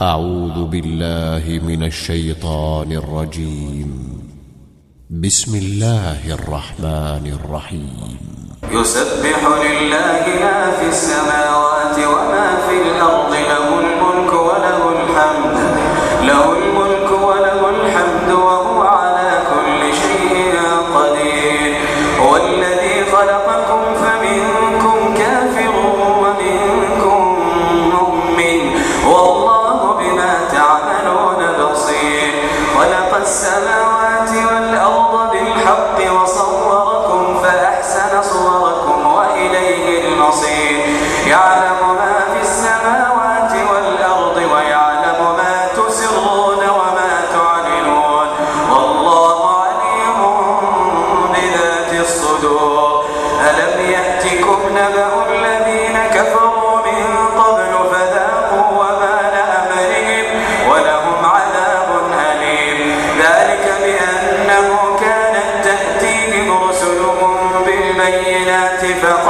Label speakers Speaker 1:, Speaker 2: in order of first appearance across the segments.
Speaker 1: أعوذ بالله من الشيطان الرجيم. بسم الله الرحمن الرحيم.
Speaker 2: يسبح لله ما في السماوات وما في الأرض، له الملك وله الحمد، له الملك وله الحمد وهو على كل شيء قدير. هو الذي خلقكم فمنكم كافر ومنكم مؤمن، والله بما تعملون بصير. خلق السماوات والأرض بالحق وصوركم فأحسن صوركم وإليه المصير. يعلم ما في السماوات والأرض ويعلم ما تسرون وما تعلنون، والله عليم بذات الصدور. ألم يأتكم نبأ الذين كفروا من قبل فذاقوا وبال أمرهم ولهم عذاب أليم. ذلك بأنه كانت تأتيهم رسلهم بالبينات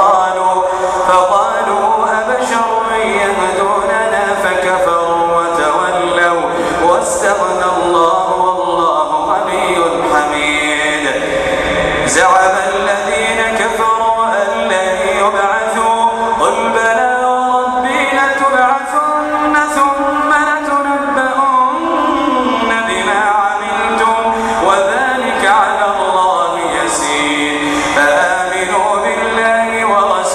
Speaker 2: فقالوا أبشر يهدوننا فكفروا وتولوا واستغنى الله والله غني حميد. زعم الذين كفروا أن لن يبعثوا، قل بلى وربي لتبعثن ثم لتنبؤن بما عملتم وذلك على الله يسير. فآمنوا بالله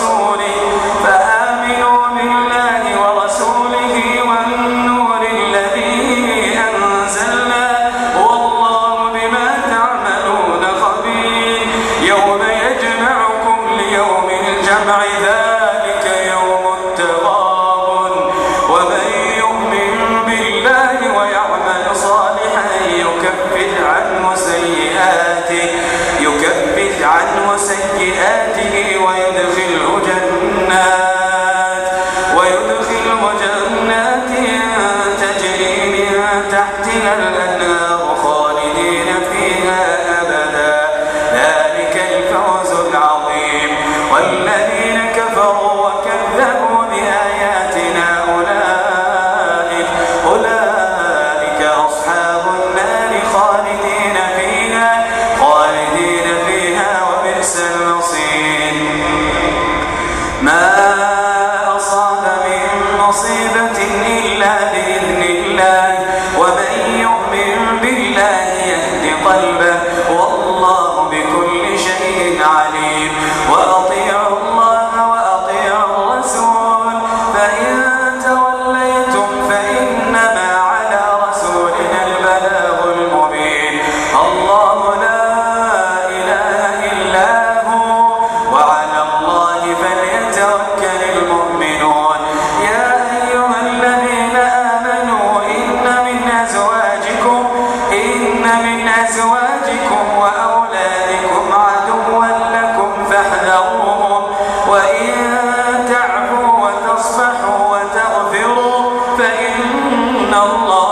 Speaker 2: ورسوله والنور الذي أنزلنا، والله بما تعملون خبير. يوم يجمعكم ليوم الجمع، ذلك يوم التغابن. ومن يؤمن بالله ويعمل صالحا يكفر عنه سيئاته ويدخله جنات تجري من تحتها الأنهار خالدين فيها أبدا، ذلك الفوز العظيم. والذين كفروا وكذبوا بآياتنا أولئك أصحاب النار خالدين فيها وبئس المصير. ما أصاب من مصيبة إلا بإذن الله، ومن يؤمن بالله يهد قلبه، والله بكل شيء عليم. وأطيعوا الله وأطيعوا الرسول، فإن توليتم فإنما على رسولنا البلاغ المبين. الله لا إله إلا هو، وعلى الله فليتوكل المؤمنون. يا أيها الذين آمنوا إن من أزواجكم وأولادكم عدوا لكم فاحذروهم، وإن تعفوا وتصفحوا وتغفروا فإن الله